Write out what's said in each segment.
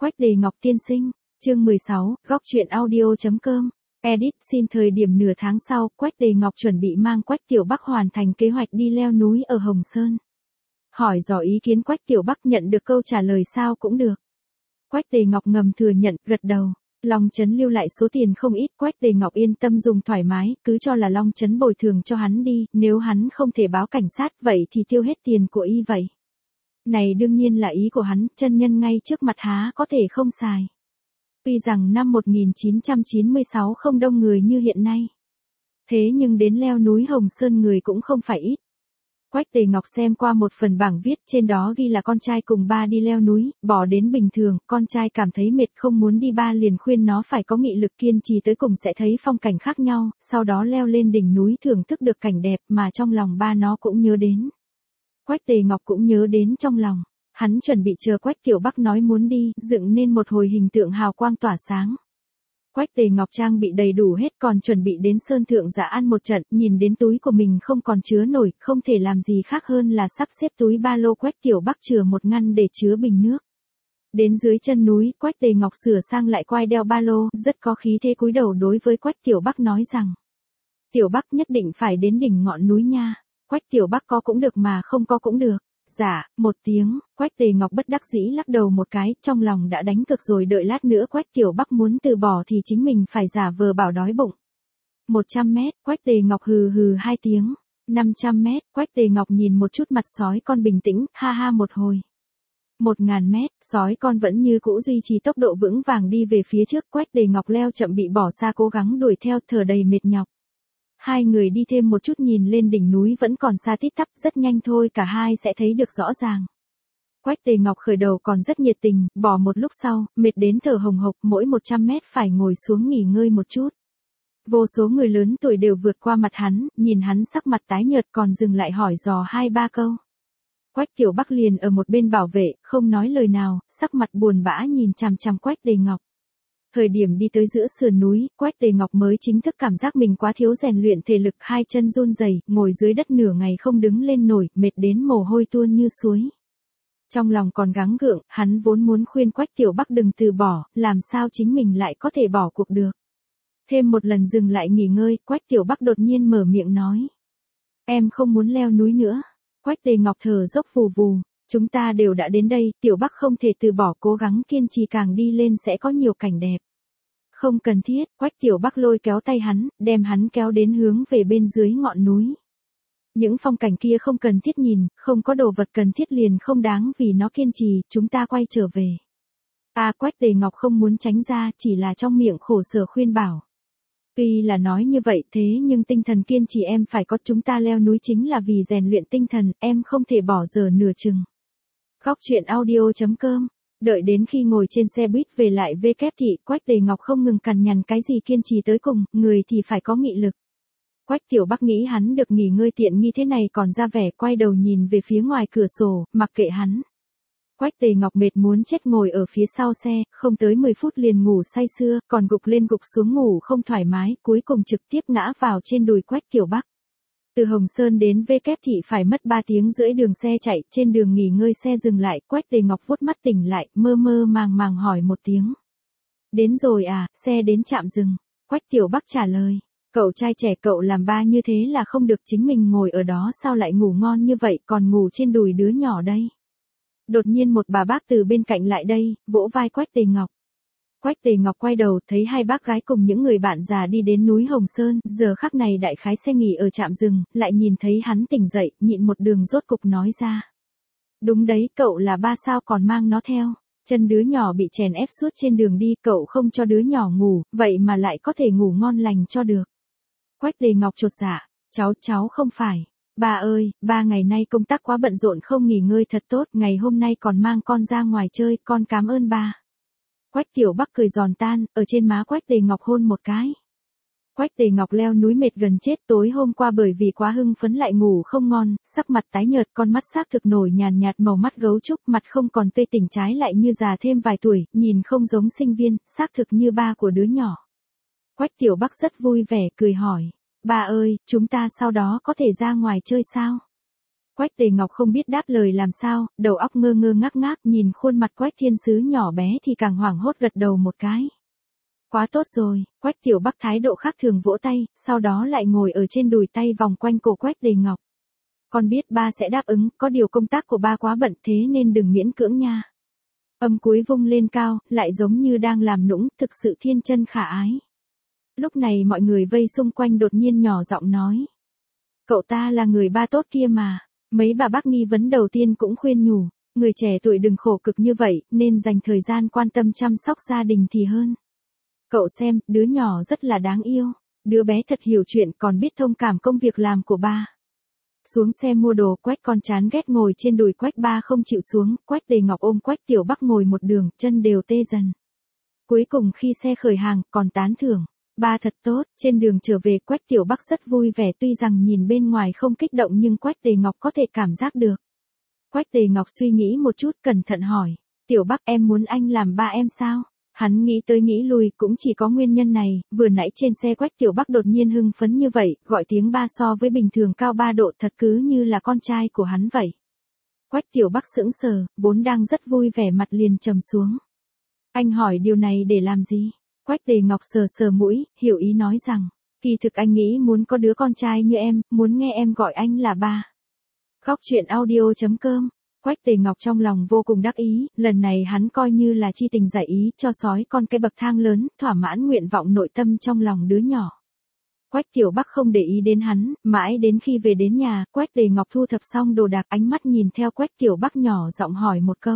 Quách Đề Ngọc tiên sinh, chương 16, góc truyện audio.com. Edit, xin thời điểm nửa tháng sau, Quách Đề Ngọc chuẩn bị mang Quách Tiểu Bắc hoàn thành kế hoạch đi leo núi ở Hồng Sơn. Hỏi dò ý kiến Quách Tiểu Bắc nhận được câu trả lời sao cũng được. Quách Đề Ngọc ngầm thừa nhận, gật đầu. Long Trấn lưu lại số tiền không ít, Quách Đề Ngọc yên tâm dùng thoải mái, cứ cho là Long Trấn bồi thường cho hắn đi, nếu hắn không thể báo cảnh sát vậy thì tiêu hết tiền của y vậy. Này đương nhiên là ý của hắn, chân nhân ngay trước mặt há có thể không xài. Tuy rằng năm 1996 không đông người như hiện nay. Thế nhưng đến leo núi Hồng Sơn người cũng không phải ít. Quách Đề Ngọc xem qua một phần bảng viết, trên đó ghi là con trai cùng ba đi leo núi, bỏ đến bình thường, con trai cảm thấy mệt không muốn đi, ba liền khuyên nó phải có nghị lực kiên trì tới cùng sẽ thấy phong cảnh khác nhau, sau đó leo lên đỉnh núi thưởng thức được cảnh đẹp mà trong lòng ba nó cũng nhớ đến. Quách Đề Ngọc cũng nhớ đến trong lòng, hắn chuẩn bị chờ Quách Tiểu Bắc nói muốn đi, dựng nên một hồi hình tượng hào quang tỏa sáng. Quách Đề Ngọc trang bị đầy đủ hết, còn chuẩn bị đến sơn thượng giả ăn một trận, nhìn đến túi của mình không còn chứa nổi, không thể làm gì khác hơn là sắp xếp túi ba lô Quách Tiểu Bắc chừa một ngăn để chứa bình nước. Đến dưới chân núi, Quách Đề Ngọc sửa sang lại quai đeo ba lô, rất có khí thế cúi đầu đối với Quách Tiểu Bắc nói rằng: Tiểu Bắc nhất định phải đến đỉnh ngọn núi nha. Quách Tiểu Bắc có cũng được mà không có cũng được. Dạ, một tiếng, Quách Đề Ngọc bất đắc dĩ lắc đầu một cái, trong lòng đã đánh cực rồi, đợi lát nữa Quách Tiểu Bắc muốn từ bỏ thì chính mình phải giả vờ bảo đói bụng. 100 mét, Quách Đề Ngọc hừ hừ hai tiếng. 500 mét, Quách Đề Ngọc nhìn một chút mặt sói con bình tĩnh, ha ha một hồi. 1000 mét, sói con vẫn như cũ duy trì tốc độ vững vàng đi về phía trước, Quách Đề Ngọc leo chậm bị bỏ xa cố gắng đuổi theo, thở đầy mệt nhọc. Hai người đi thêm một chút nhìn lên đỉnh núi vẫn còn xa tít tắp, rất nhanh thôi cả hai sẽ thấy được rõ ràng. Quách Đề Ngọc khởi đầu còn rất nhiệt tình, bỏ một lúc sau, mệt đến thở hồng hộc, mỗi 100 mét phải ngồi xuống nghỉ ngơi một chút. Vô số người lớn tuổi đều vượt qua mặt hắn, nhìn hắn sắc mặt tái nhợt còn dừng lại hỏi dò 2-3 câu. Quách Tiểu Bắc liền ở một bên bảo vệ, không nói lời nào, sắc mặt buồn bã nhìn chằm chằm Quách Đề Ngọc. Thời điểm đi tới giữa sườn núi, Quách Đề Ngọc mới chính thức cảm giác mình quá thiếu rèn luyện thể lực, hai chân run rẩy, ngồi dưới đất nửa ngày không đứng lên nổi, mệt đến mồ hôi tuôn như suối. Trong lòng còn gắng gượng, hắn vốn muốn khuyên Quách Tiểu Bắc đừng từ bỏ, làm sao chính mình lại có thể bỏ cuộc được. Thêm một lần dừng lại nghỉ ngơi, Quách Tiểu Bắc đột nhiên mở miệng nói: Em không muốn leo núi nữa. Quách Đề Ngọc thở dốc vù vù. Chúng ta đều đã đến đây, Tiểu Bắc không thể từ bỏ, cố gắng kiên trì, càng đi lên sẽ có nhiều cảnh đẹp. Không cần thiết, Quách Tiểu Bắc lôi kéo tay hắn, đem hắn kéo đến hướng về bên dưới ngọn núi. Những phong cảnh kia không cần thiết nhìn, không có đồ vật cần thiết liền không đáng vì nó kiên trì, chúng ta quay trở về. Quách Đề Ngọc không muốn tránh ra, chỉ là trong miệng khổ sở khuyên bảo. Tuy là nói như vậy thế nhưng tinh thần kiên trì em phải có, chúng ta leo núi chính là vì rèn luyện tinh thần, em không thể bỏ dở nửa chừng. Góc truyện audio.com. Đợi đến khi ngồi trên xe buýt về lại VK thị, Quách Đề Ngọc không ngừng cằn nhằn cái gì kiên trì tới cùng, người thì phải có nghị lực. Quách Tiểu Bắc nghĩ hắn được nghỉ ngơi tiện nghi thế này còn ra vẻ, quay đầu nhìn về phía ngoài cửa sổ, mặc kệ hắn. Quách Đề Ngọc mệt muốn chết ngồi ở phía sau xe, không tới 10 phút liền ngủ say sưa, còn gục lên gục xuống ngủ không thoải mái, cuối cùng trực tiếp ngã vào trên đùi Quách Tiểu Bắc. Từ Hồng Sơn đến VK thị phải mất 3 tiếng rưỡi đường xe chạy, trên đường nghỉ ngơi xe dừng lại, Quách Đề Ngọc vuốt mắt tỉnh lại, mơ mơ màng màng hỏi một tiếng. Đến rồi à, xe đến trạm dừng. Quách Tiểu Bắc trả lời. Cậu trai trẻ cậu làm ba như thế là không được, chính mình ngồi ở đó sao lại ngủ ngon như vậy, còn ngủ trên đùi đứa nhỏ đây. Đột nhiên một bà bác từ bên cạnh lại đây, vỗ vai Quách Đề Ngọc. Quách Đề Ngọc quay đầu thấy hai bác gái cùng những người bạn già đi đến núi Hồng Sơn, giờ khắc này đại khái xe nghỉ ở trạm dừng, lại nhìn thấy hắn tỉnh dậy, nhịn một đường rốt cục nói ra. Đúng đấy, cậu là ba sao còn mang nó theo, chân đứa nhỏ bị chèn ép suốt trên đường đi, cậu không cho đứa nhỏ ngủ, vậy mà lại có thể ngủ ngon lành cho được. Quách Đề Ngọc chột dạ, cháu không phải. Ba ơi, ba ngày nay công tác quá bận rộn không nghỉ ngơi thật tốt, ngày hôm nay còn mang con ra ngoài chơi, con cảm ơn ba. Quách Tiểu Bắc cười giòn tan, ở trên má Quách Đề Ngọc hôn một cái. Quách Đề Ngọc leo núi mệt gần chết, tối hôm qua bởi vì quá hưng phấn lại ngủ không ngon, sắc mặt tái nhợt, con mắt xác thực nổi nhàn nhạt màu mắt gấu trúc, mặt không còn tươi tỉnh, trái lại như già thêm vài tuổi, nhìn không giống sinh viên, xác thực như ba của đứa nhỏ. Quách Tiểu Bắc rất vui vẻ cười hỏi, ba ơi, chúng ta sau đó có thể ra ngoài chơi sao? Quách Tề Ngọc không biết đáp lời làm sao, đầu óc ngơ ngơ ngác ngác nhìn khuôn mặt Quách Thiên Sứ nhỏ bé thì càng hoảng hốt gật đầu một cái. Quá tốt rồi, Quách Tiểu Bắc thái độ khác thường vỗ tay, sau đó lại ngồi ở trên đùi tay vòng quanh cổ Quách Tề Ngọc. Con biết ba sẽ đáp ứng, có điều công tác của ba quá bận thế nên đừng miễn cưỡng nha. Âm cuối vung lên cao, lại giống như đang làm nũng, thực sự thiên chân khả ái. Lúc này mọi người vây xung quanh đột nhiên nhỏ giọng nói. Cậu ta là người ba tốt kia mà. Mấy bà bác nghi vấn đầu tiên cũng khuyên nhủ, người trẻ tuổi đừng khổ cực như vậy, nên dành thời gian quan tâm chăm sóc gia đình thì hơn. Cậu xem, đứa nhỏ rất là đáng yêu, đứa bé thật hiểu chuyện còn biết thông cảm công việc làm của ba. Xuống xe mua đồ, Quách con chán ghét ngồi trên đùi Quách ba không chịu xuống, Quách Tề Ngọc ôm Quách Tiểu Bắc ngồi một đường, chân đều tê dần. Cuối cùng khi xe khởi hàng, còn tán thưởng. Ba thật tốt, trên đường trở về Quách Tiểu Bắc rất vui vẻ tuy rằng nhìn bên ngoài không kích động nhưng Quách Tề Ngọc có thể cảm giác được. Quách Tề Ngọc suy nghĩ một chút cẩn thận hỏi, Tiểu Bắc em muốn anh làm ba em sao? Hắn nghĩ tới nghĩ lui cũng chỉ có nguyên nhân này, vừa nãy trên xe Quách Tiểu Bắc đột nhiên hưng phấn như vậy, gọi tiếng ba so với bình thường cao 3 độ thật cứ như là con trai của hắn vậy. Quách Tiểu Bắc sững sờ, vốn đang rất vui vẻ mặt liền trầm xuống. Anh hỏi điều này để làm gì? Quách Tề Ngọc sờ sờ mũi, hiểu ý nói rằng, kỳ thực anh nghĩ muốn có đứa con trai như em, muốn nghe em gọi anh là ba. Góc truyện audio.com. Quách Tề Ngọc trong lòng vô cùng đắc ý, lần này hắn coi như là chi tình giải ý cho sói con cái bậc thang lớn, thỏa mãn nguyện vọng nội tâm trong lòng đứa nhỏ. Quách Tiểu Bắc không để ý đến hắn, mãi đến khi về đến nhà, Quách Tề Ngọc thu thập xong đồ đạc ánh mắt nhìn theo Quách Tiểu Bắc nhỏ giọng hỏi một câu.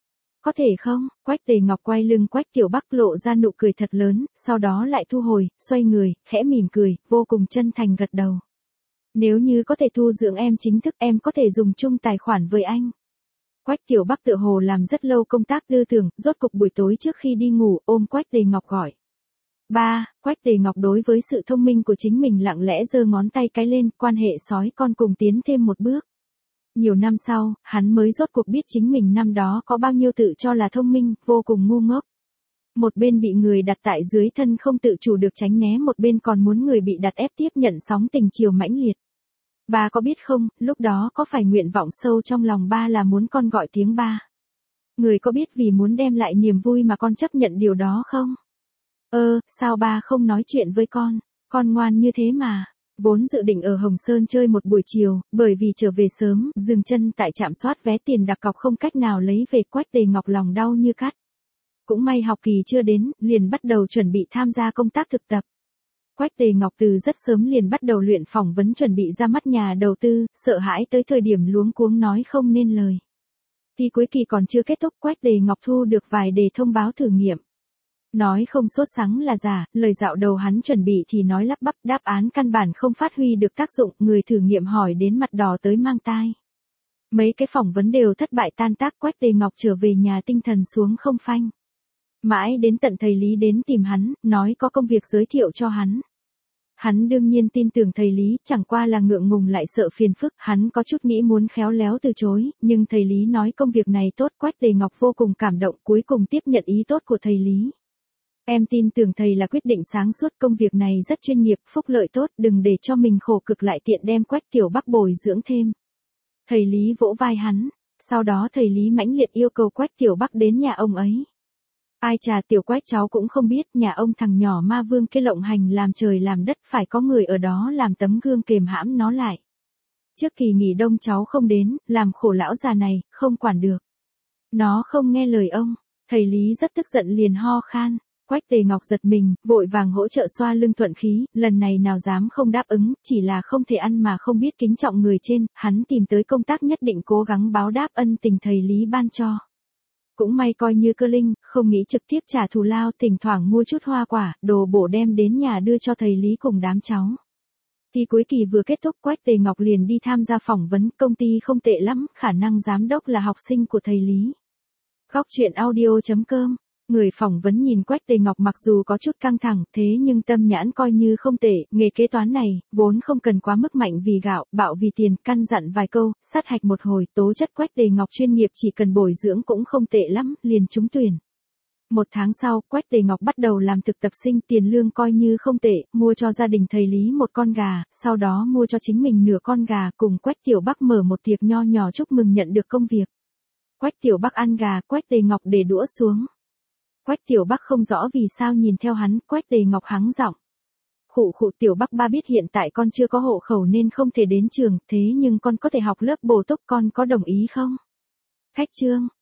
Có thể không? Quách Tề Ngọc quay lưng Quách Tiểu Bắc lộ ra nụ cười thật lớn, sau đó lại thu hồi, xoay người, khẽ mỉm cười, vô cùng chân thành gật đầu. Nếu như có thể thu dưỡng em chính thức em có thể dùng chung tài khoản với anh. Quách Tiểu Bắc tựa hồ làm rất lâu công tác tư tưởng, rốt cục buổi tối trước khi đi ngủ ôm Quách Tề Ngọc gọi. Ba, Quách Tề Ngọc đối với sự thông minh của chính mình lặng lẽ giơ ngón tay cái lên, quan hệ sói con cùng tiến thêm một bước. Nhiều năm sau, hắn mới rốt cuộc biết chính mình năm đó có bao nhiêu tự cho là thông minh, vô cùng ngu ngốc. Một bên bị người đặt tại dưới thân không tự chủ được tránh né, một bên còn muốn người bị đặt ép tiếp nhận sóng tình chiều mãnh liệt. Ba có biết không, lúc đó có phải nguyện vọng sâu trong lòng ba là muốn con gọi tiếng ba? Người có biết vì muốn đem lại niềm vui mà con chấp nhận điều đó không? Sao ba không nói chuyện với con ngoan như thế mà. Vốn dự định ở Hồng Sơn chơi một buổi chiều, bởi vì trở về sớm, dừng chân tại trạm soát vé tiền đặt cọc không cách nào lấy về, Quách Tề Ngọc lòng đau như cắt. Cũng may học kỳ chưa đến, liền bắt đầu chuẩn bị tham gia công tác thực tập. Quách Tề Ngọc từ rất sớm liền bắt đầu luyện phỏng vấn chuẩn bị ra mắt nhà đầu tư, sợ hãi tới thời điểm luống cuống nói không nên lời. Thi cuối kỳ còn chưa kết thúc, Quách Tề Ngọc thu được vài đề thông báo thử nghiệm. Nói không sốt sắng là giả, lời dạo đầu hắn chuẩn bị thì nói lắp bắp, đáp án căn bản không phát huy được tác dụng, người thử nghiệm hỏi đến mặt đỏ tới mang tai. Mấy cái phỏng vấn đều thất bại tan tác, Quách Tề Ngọc trở về nhà tinh thần xuống không phanh. Mãi đến tận thầy Lý đến tìm hắn, nói có công việc giới thiệu cho hắn. Hắn đương nhiên tin tưởng thầy Lý, chẳng qua là ngượng ngùng lại sợ phiền phức, hắn có chút nghĩ muốn khéo léo từ chối, nhưng thầy Lý nói công việc này tốt, Quách Tề Ngọc vô cùng cảm động, cuối cùng tiếp nhận ý tốt của thầy Lý. Em tin tưởng thầy là quyết định sáng suốt, công việc này rất chuyên nghiệp, phúc lợi tốt, đừng để cho mình khổ cực lại tiện đem Quách Tiểu Bắc bồi dưỡng thêm. Thầy Lý vỗ vai hắn, sau đó thầy Lý mãnh liệt yêu cầu Quách Tiểu Bắc đến nhà ông ấy. Ai chà, Tiểu Quách cháu cũng không biết, nhà ông thằng nhỏ ma vương kia lộng hành làm trời làm đất, phải có người ở đó làm tấm gương kềm hãm nó lại. Trước kỳ nghỉ đông cháu không đến, làm khổ lão già này, không quản được. Nó không nghe lời ông. Thầy Lý rất tức giận liền ho khan. Quách Tề Ngọc giật mình, vội vàng hỗ trợ xoa lưng thuận khí, lần này nào dám không đáp ứng, chỉ là không thể ăn mà không biết kính trọng người trên, hắn tìm tới công tác nhất định cố gắng báo đáp ân tình thầy Lý ban cho. Cũng may coi như cơ linh, không nghĩ trực tiếp trả thù lao, thỉnh thoảng mua chút hoa quả, đồ bổ đem đến nhà đưa cho thầy Lý cùng đám cháu. Thi cuối kỳ vừa kết thúc, Quách Tề Ngọc liền đi tham gia phỏng vấn, công ty không tệ lắm, khả năng giám đốc là học sinh của thầy Lý. Góc truyện audio.com. Người phỏng vấn nhìn Quách Tề Ngọc mặc dù có chút căng thẳng, thế nhưng tâm nhãn coi như không tệ, nghề kế toán này, vốn không cần quá mức mạnh vì gạo, bạo vì tiền, căn dặn vài câu, sát hạch một hồi, tố chất Quách Tề Ngọc chuyên nghiệp chỉ cần bồi dưỡng cũng không tệ lắm, liền trúng tuyển. 1 tháng sau, Quách Tề Ngọc bắt đầu làm thực tập sinh, tiền lương coi như không tệ, mua cho gia đình thầy Lý một con gà, sau đó mua cho chính mình nửa con gà, cùng Quách Tiểu Bắc mở một tiệc nho nhỏ chúc mừng nhận được công việc. Quách Tiểu Bắc ăn gà, Quách Tề Ngọc để đũa xuống. Quách Tiểu Bắc không rõ vì sao nhìn theo hắn, Quách Tề Ngọc hắng giọng. Khụ khụ, Tiểu Bắc ba biết hiện tại con chưa có hộ khẩu nên không thể đến trường, thế nhưng con có thể học lớp bổ túc, con có đồng ý không? Khách trương,